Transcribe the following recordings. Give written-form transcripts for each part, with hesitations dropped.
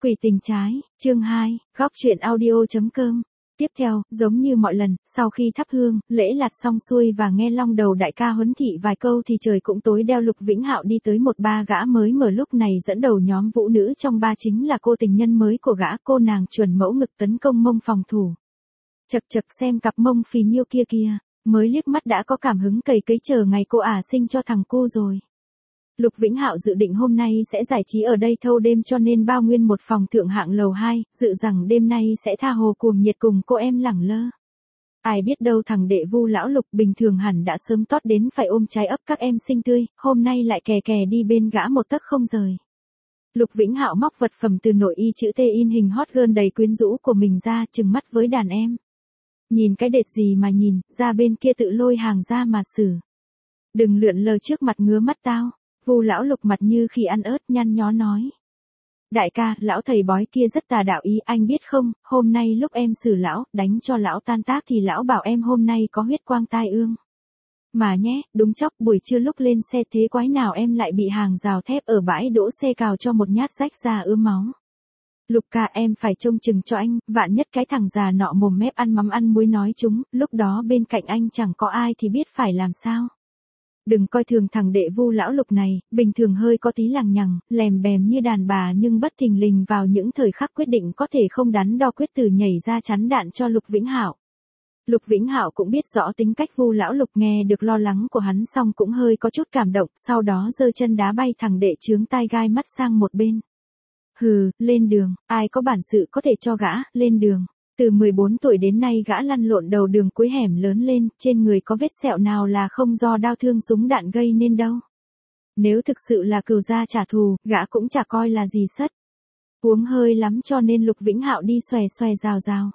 Quỷ tình trái, chương 2, góc truyện audio.com. Tiếp theo, giống như mọi lần, sau khi thắp hương, lễ lạt xong xuôi và nghe Long Đầu đại ca huấn thị vài câu thì trời cũng tối đeo. Lục Vĩnh Hạo đi tới một ba gã mới mở lúc này dẫn đầu nhóm vũ nữ trong ba chính là cô tình nhân mới của gã, cô nàng chuẩn mẫu ngực tấn công mông phòng thủ. Chật chật xem cặp mông phì nhiêu kia kìa, mới liếc mắt đã có cảm hứng cày cấy chờ ngày cô ả sinh cho thằng cu rồi. Lục Vĩnh Hạo dự định hôm nay sẽ giải trí ở đây thâu đêm cho nên bao nguyên một phòng thượng hạng lầu 2, dự rằng đêm nay sẽ tha hồ cuồng nhiệt cùng cô em lẳng lơ. Ai biết đâu thằng đệ Vu lão Lục bình thường hẳn đã sớm tót đến phải ôm trái ấp các em xinh tươi, hôm nay lại kè kè đi bên gã một tấc không rời. Lục Vĩnh Hạo móc vật phẩm từ nội y chữ T in hình hot girl đầy quyến rũ của mình ra, trừng mắt với đàn em. Nhìn cái đệt gì mà nhìn, ra bên kia tự lôi hàng ra mà xử. Đừng lượn lờ trước mặt ngứa mắt tao. Vu lão Lục mặt như khi ăn ớt nhăn nhó nói. Đại ca, lão thầy bói kia rất tà đạo ý, anh biết không, hôm nay lúc em xử lão, đánh cho lão tan tác thì lão bảo em hôm nay có huyết quang tai ương. Mà nhé, đúng chóc buổi trưa lúc lên xe thế quái nào em lại bị hàng rào thép ở bãi đỗ xe cào cho một nhát rách ra ướm máu. Lục ca em phải trông chừng cho anh, vạn nhất cái thằng già nọ mồm mép ăn mắm ăn muối nói chúng, lúc đó bên cạnh anh chẳng có ai thì biết phải làm sao. Đừng coi thường thằng đệ Vu lão Lục này, bình thường hơi có tí lằng nhằng, lèm bèm như đàn bà nhưng bất thình lình vào những thời khắc quyết định có thể không đắn đo quyết từ nhảy ra chắn đạn cho Lục Vĩnh Hạo. Lục Vĩnh Hạo cũng biết rõ tính cách Vu lão Lục, nghe được lo lắng của hắn xong cũng hơi có chút cảm động, sau đó giơ chân đá bay thằng đệ chướng tai gai mắt sang một bên. Hừ, lên đường, ai có bản sự có thể cho gã, lên đường. Từ 14 tuổi đến nay gã lăn lộn đầu đường cuối hẻm lớn lên, trên người có vết sẹo nào là không do đau thương súng đạn gây nên đâu. Nếu thực sự là cừu gia trả thù, gã cũng chả coi là gì sất. Uống hơi lắm cho nên Lục Vĩnh Hạo đi xòe xòe rào rào.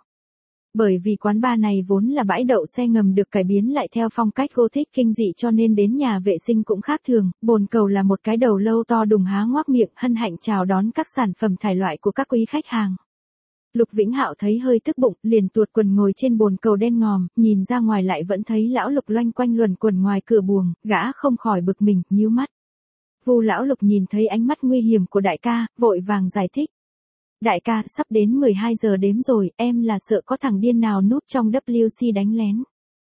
Bởi vì quán bar này vốn là bãi đậu xe ngầm được cải biến lại theo phong cách Gothic kinh dị cho nên đến nhà vệ sinh cũng khác thường, bồn cầu là một cái đầu lâu to đùng há ngoác miệng hân hạnh chào đón các sản phẩm thải loại của các quý khách hàng. Lục Vĩnh Hạo thấy hơi tức bụng, liền tuột quần ngồi trên bồn cầu đen ngòm, nhìn ra ngoài lại vẫn thấy lão Lục loanh quanh luẩn quẩn ngoài cửa buồng, gã không khỏi bực mình, nhíu mắt. Vu lão Lục nhìn thấy ánh mắt nguy hiểm của đại ca, vội vàng giải thích. Đại ca, sắp đến 12 giờ đếm rồi, em là sợ có thằng điên nào núp trong WC đánh lén.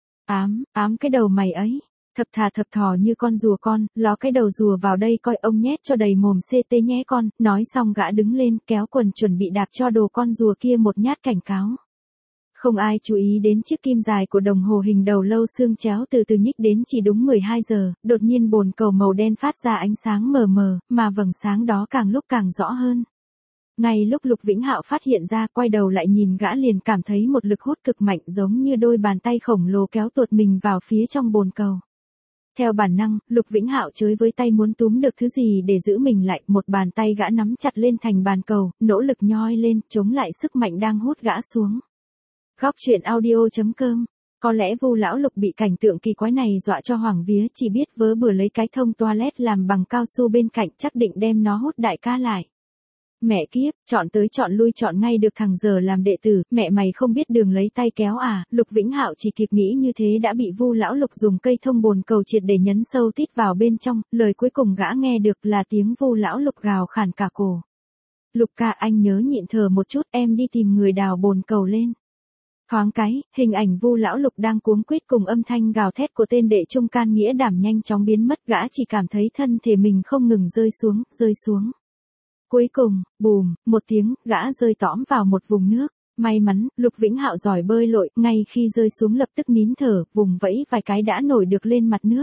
Ám cái đầu mày ấy. Thập thà thập thò như con rùa con, ló cái đầu rùa vào đây coi ông nhét cho đầy mồm CT nhé con, nói xong gã đứng lên kéo quần chuẩn bị đạp cho đồ con rùa kia một nhát cảnh cáo. Không ai chú ý đến chiếc kim dài của đồng hồ hình đầu lâu xương chéo từ từ nhích đến chỉ đúng 12 giờ, đột nhiên bồn cầu màu đen phát ra ánh sáng mờ mờ, mà vầng sáng đó càng lúc càng rõ hơn. Ngay lúc Lục Vĩnh Hạo phát hiện ra, quay đầu lại nhìn gã liền cảm thấy một lực hút cực mạnh giống như đôi bàn tay khổng lồ kéo tuột mình vào phía trong bồn cầu. Theo bản năng, Lục Vĩnh Hạo chới với tay muốn túm được thứ gì để giữ mình lại, một bàn tay gã nắm chặt lên thành bàn cầu, nỗ lực nhoi lên, chống lại sức mạnh đang hút gã xuống. Góc truyện audio.com. Có lẽ Vu lão Lục bị cảnh tượng kỳ quái này dọa cho hoảng vía, chỉ biết vớ bừa lấy cái thông toilet làm bằng cao su bên cạnh, chắc định đem nó hút đại ca lại. Mẹ kiếp, chọn tới chọn lui chọn ngay được thằng giờ làm đệ tử, mẹ mày không biết đường lấy tay kéo à. Lục Vĩnh Hạo chỉ kịp nghĩ như thế đã bị Vu lão Lục dùng cây thông bồn cầu triệt để nhấn sâu tít vào bên trong, lời cuối cùng gã nghe được là tiếng Vu lão Lục gào khản cả cổ. Lục ca, anh nhớ nhịn thở một chút, em đi tìm người đào bồn cầu lên. Thoáng cái, hình ảnh Vu lão Lục đang cuống quýt cùng âm thanh gào thét của tên đệ trung can nghĩa đảm nhanh chóng biến mất, gã chỉ cảm thấy thân thể mình không ngừng rơi xuống. Cuối cùng, bùm, một tiếng, gã rơi tõm vào một vùng nước. May mắn, Lục Vĩnh Hạo giỏi bơi lội, ngay khi rơi xuống lập tức nín thở, vùng vẫy vài cái đã nổi được lên mặt nước.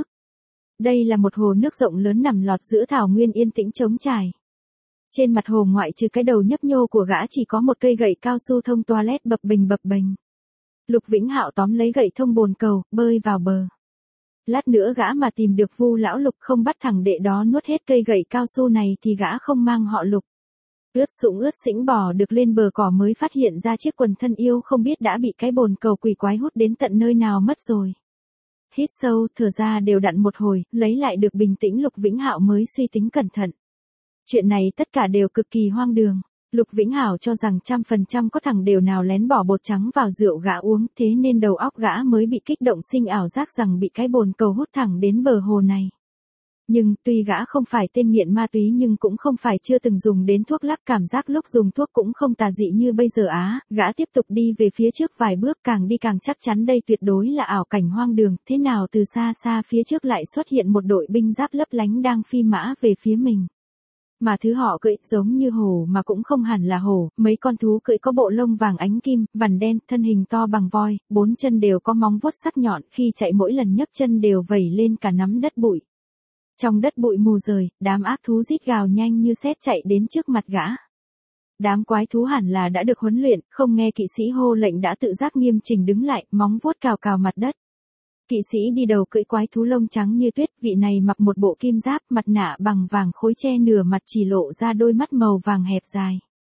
Đây là một hồ nước rộng lớn nằm lọt giữa thảo nguyên yên tĩnh trống trải. Trên mặt hồ ngoại trừ cái đầu nhấp nhô của gã chỉ có một cây gậy cao su thông toilet bập bềnh. Lục Vĩnh Hạo tóm lấy gậy thông bồn cầu, bơi vào bờ. Lát nữa gã mà tìm được Vu lão Lục không bắt thằng đệ đó nuốt hết cây gậy cao su này thì gã không mang họ Lục. Ướt sũng ướt sĩnh bò được lên bờ cỏ mới phát hiện ra chiếc quần thân yêu không biết đã bị cái bồn cầu quỷ quái hút đến tận nơi nào mất rồi. Hít sâu, thở ra đều đặn một hồi, lấy lại được bình tĩnh Lục Vĩnh Hạo mới suy tính cẩn thận. Chuyện này tất cả đều cực kỳ hoang đường. Lục Vĩnh Hạo cho rằng 100% có thằng đều nào lén bỏ bột trắng vào rượu gã uống, thế nên đầu óc gã mới bị kích động sinh ảo giác rằng bị cái bồn cầu hút thẳng đến bờ hồ này. Nhưng tuy gã không phải tên nghiện ma túy nhưng cũng không phải chưa từng dùng đến thuốc lắc, cảm giác lúc dùng thuốc cũng không tà dị như bây giờ á. Gã tiếp tục đi về phía trước vài bước, càng đi càng chắc chắn đây tuyệt đối là ảo cảnh hoang đường. Thế nào từ xa xa phía trước lại xuất hiện một đội binh giáp lấp lánh đang phi mã về phía mình. Mà thứ họ cưỡi giống như hổ mà cũng không hẳn là hổ, mấy con thú cưỡi có bộ lông vàng ánh kim, vằn đen, thân hình to bằng voi, 4 chân đều có móng vuốt sắc nhọn, khi chạy mỗi lần nhấc chân đều vẩy lên cả nắm đất bụi. Trong đất bụi mù rời, đám ác thú rít gào nhanh như sét chạy đến trước mặt gã. Đám quái thú hẳn là đã được huấn luyện, không nghe kỵ sĩ hô lệnh đã tự giác nghiêm chỉnh đứng lại, móng vuốt cào cào mặt đất. Kỵ sĩ đi đầu cưỡi quái thú lông trắng như tuyết, vị này mặc một bộ kim giáp, mặt nạ bằng vàng khối che nửa mặt, chỉ lộ ra đôi mắt màu vàng hẹp dài.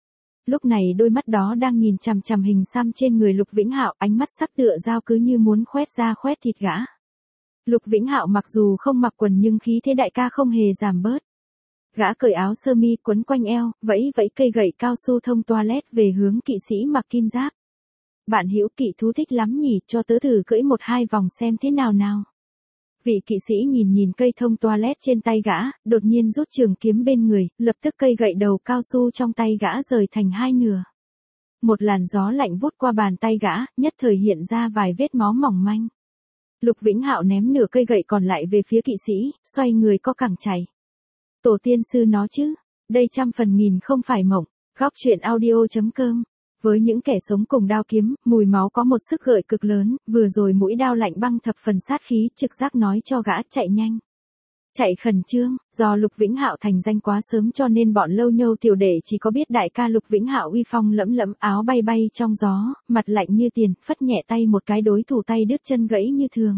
Lúc này đôi mắt đó đang nhìn chằm chằm hình xăm trên người Lục Vĩnh Hạo, ánh mắt sắc tựa dao cứ như muốn khoét da khoét thịt gã. Lục Vĩnh Hạo mặc dù không mặc quần nhưng khí thế đại ca không hề giảm bớt. Gã cởi áo sơ mi quấn quanh eo, vẫy vẫy cây gậy cao su thông toilet về hướng kỵ sĩ mặc kim giáp. Bạn Hữu kỵ thú thích lắm nhỉ, cho tớ thử cưỡi 1-2 vòng xem thế nào nào. Vị kỵ sĩ nhìn nhìn cây thông toilet trên tay gã, đột nhiên rút trường kiếm bên người, lập tức cây gậy đầu cao su trong tay gã rời thành hai nửa. Một làn gió lạnh vút qua bàn tay gã, nhất thời hiện ra vài vết máu mỏng manh. Lục Vĩnh Hạo ném nửa cây gậy còn lại về phía kỵ sĩ, xoay người co cẳng chạy. Tổ tiên sư nó chứ, đây 100% không phải mộng. Góc truyện audio.com. Với những kẻ sống cùng đao kiếm, mùi máu có một sức gợi cực lớn, vừa rồi mũi đao lạnh băng thập phần sát khí, trực giác nói cho gã chạy nhanh. Chạy khẩn trương, do Lục Vĩnh Hạo thành danh quá sớm cho nên bọn lâu nhâu tiểu đệ chỉ có biết đại ca Lục Vĩnh Hạo uy phong lẫm lẫm, áo bay bay trong gió, mặt lạnh như tiền, phất nhẹ tay một cái đối thủ tay đứt chân gãy như thường.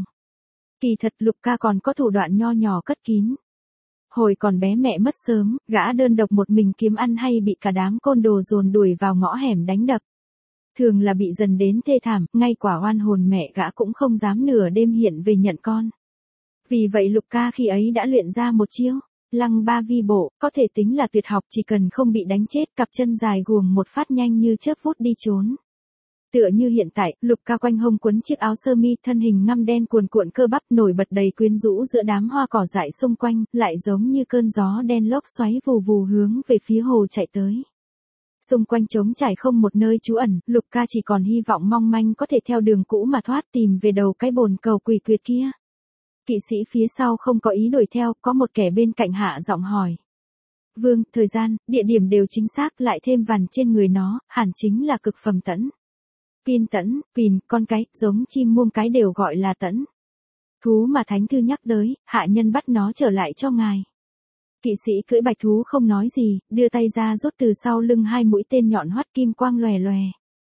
Kỳ thật Lục ca còn có thủ đoạn nho nhỏ cất kín. Hồi còn bé mẹ mất sớm, gã đơn độc một mình kiếm ăn hay bị cả đám côn đồ dồn đuổi vào ngõ hẻm đánh đập. Thường là bị dần đến thê thảm, ngay quả oan hồn mẹ gã cũng không dám nửa đêm hiện về nhận con. Vì vậy Lục ca khi ấy đã luyện ra một chiêu, lăng ba vi bộ, có thể tính là tuyệt học, chỉ cần không bị đánh chết, cặp chân dài guồng một phát nhanh như chớp vút đi trốn. Tựa như hiện tại, Lục ca quanh hông quấn chiếc áo sơ mi, thân hình ngăm đen cuồn cuộn cơ bắp nổi bật đầy quyến rũ giữa đám hoa cỏ dại xung quanh, lại giống như cơn gió đen lốc xoáy vù vù hướng về phía hồ chạy tới. Xung quanh trống trải không một nơi trú ẩn, Lục ca chỉ còn hy vọng mong manh có thể theo đường cũ mà thoát, tìm về đầu cái bồn cầu quỷ quyệt kia. Kỵ sĩ phía sau không có ý đuổi theo, có một kẻ bên cạnh hạ giọng hỏi. Vương, thời gian, địa điểm đều chính xác, lại thêm vằn trên người nó, hẳn chính là cực phẩm tẫn. Pin tẫn, pin, con cái, giống chim muông cái đều gọi là tẫn. Thú mà thánh thư nhắc tới, hạ nhân bắt nó trở lại cho ngài. Kỵ sĩ cưỡi bạch thú không nói gì, đưa tay ra rút từ sau lưng hai mũi tên nhọn hoắt kim quang lòe lòe.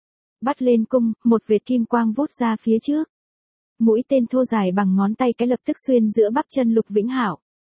Bắt lên cung, một vệt kim quang vút ra phía trước. Mũi tên thô dài bằng ngón tay cái lập tức xuyên giữa bắp chân Lục Vĩnh Hạo.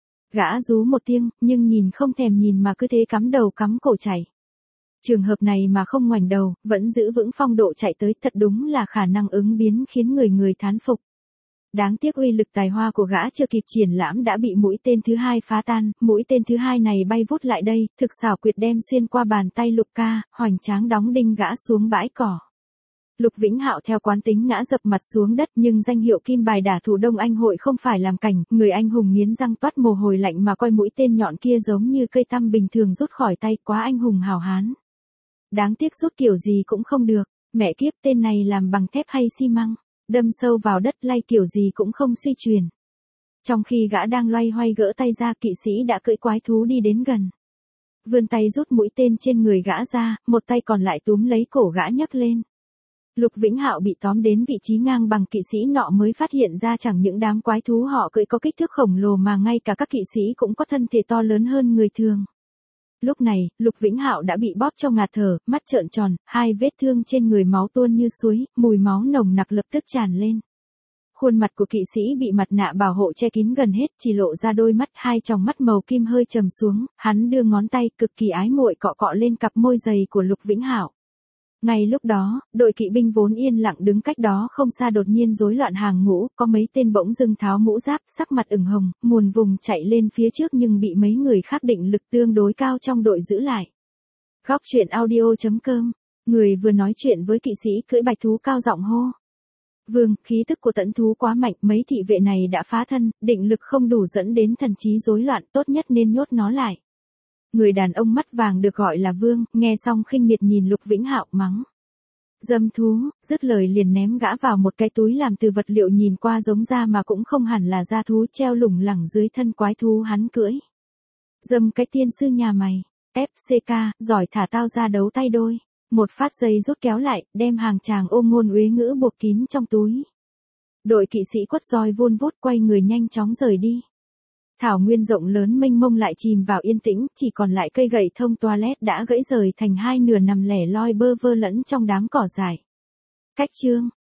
Gã rú một tiếng, nhưng nhìn không thèm nhìn mà cứ thế cắm đầu cắm cổ chạy. Trường hợp này mà không ngoảnh đầu, vẫn giữ vững phong độ chạy tới, thật đúng là khả năng ứng biến khiến người thán phục. Đáng tiếc uy lực tài hoa của gã chưa kịp triển lãm đã bị mũi tên thứ hai phá tan, mũi tên thứ hai này bay vút lại đây, thực xảo quyệt đem xuyên qua bàn tay Lục ca, hoành tráng đóng đinh gã xuống bãi cỏ. Lục Vĩnh Hạo theo quán tính ngã dập mặt xuống đất, nhưng danh hiệu kim bài đả thủ Đông Anh hội không phải làm cảnh, người anh hùng nghiến răng toát mồ hôi lạnh mà coi mũi tên nhọn kia giống như cây tăm bình thường rút khỏi tay, quá anh hùng hào hán. Đáng tiếc rút kiểu gì cũng không được, mẹ kiếp, tên này làm bằng thép hay xi măng, đâm sâu vào đất lay kiểu gì cũng không suy truyền. Trong khi gã đang loay hoay gỡ tay ra, kỵ sĩ đã cưỡi quái thú đi đến gần. Vươn tay rút mũi tên trên người gã ra, một tay còn lại túm lấy cổ gã nhấc lên. Lục Vĩnh Hạo bị tóm đến vị trí ngang bằng kỵ sĩ nọ mới phát hiện ra chẳng những đám quái thú họ cưỡi có kích thước khổng lồ mà ngay cả các kỵ sĩ cũng có thân thể to lớn hơn người thường. Lúc này, Lục Vĩnh Hạo đã bị bóp cho ngạt thở, mắt trợn tròn, hai vết thương trên người máu tuôn như suối, mùi máu nồng nặc lập tức tràn lên. Khuôn mặt của kỵ sĩ bị mặt nạ bảo hộ che kín gần hết, chỉ lộ ra đôi mắt, hai tròng mắt màu kim hơi trầm xuống, hắn đưa ngón tay cực kỳ ái muội cọ cọ lên cặp môi dày của Lục Vĩnh Hạo. Ngay lúc đó, đội kỵ binh vốn yên lặng đứng cách đó không xa đột nhiên rối loạn hàng ngũ, có mấy tên bỗng dưng tháo mũ giáp, sắc mặt ửng hồng, muồn vùng chạy lên phía trước nhưng bị mấy người khác định lực tương đối cao trong đội giữ lại. Góc truyện audio.com, người vừa nói chuyện với kỵ sĩ cưỡi bạch thú cao giọng hô. Vương, khí tức của tẫn thú quá mạnh, mấy thị vệ này đã phá thân, định lực không đủ dẫn đến thần trí rối loạn, tốt nhất nên nhốt nó lại. Người đàn ông mắt vàng được gọi là Vương, nghe xong khinh miệt nhìn Lục Vĩnh Hạo mắng. Dâm thú, dứt lời liền ném gã vào một cái túi làm từ vật liệu nhìn qua giống da mà cũng không hẳn là da thú treo lủng lẳng dưới thân quái thú hắn cưỡi. Dâm cái tiên sư nhà mày, FCK, giỏi thả tao ra đấu tay đôi. Một phát dây rút kéo lại, đem hàng chàng ôm ngôn uế ngữ buộc kín trong túi. Đội kỵ sĩ quất roi vun vút quay người nhanh chóng rời đi. Thảo nguyên rộng lớn mênh mông lại chìm vào yên tĩnh, chỉ còn lại cây gậy thông toilet đã gãy rời thành hai nửa nằm lẻ loi bơ vơ lẫn trong đám cỏ dại. Cách chương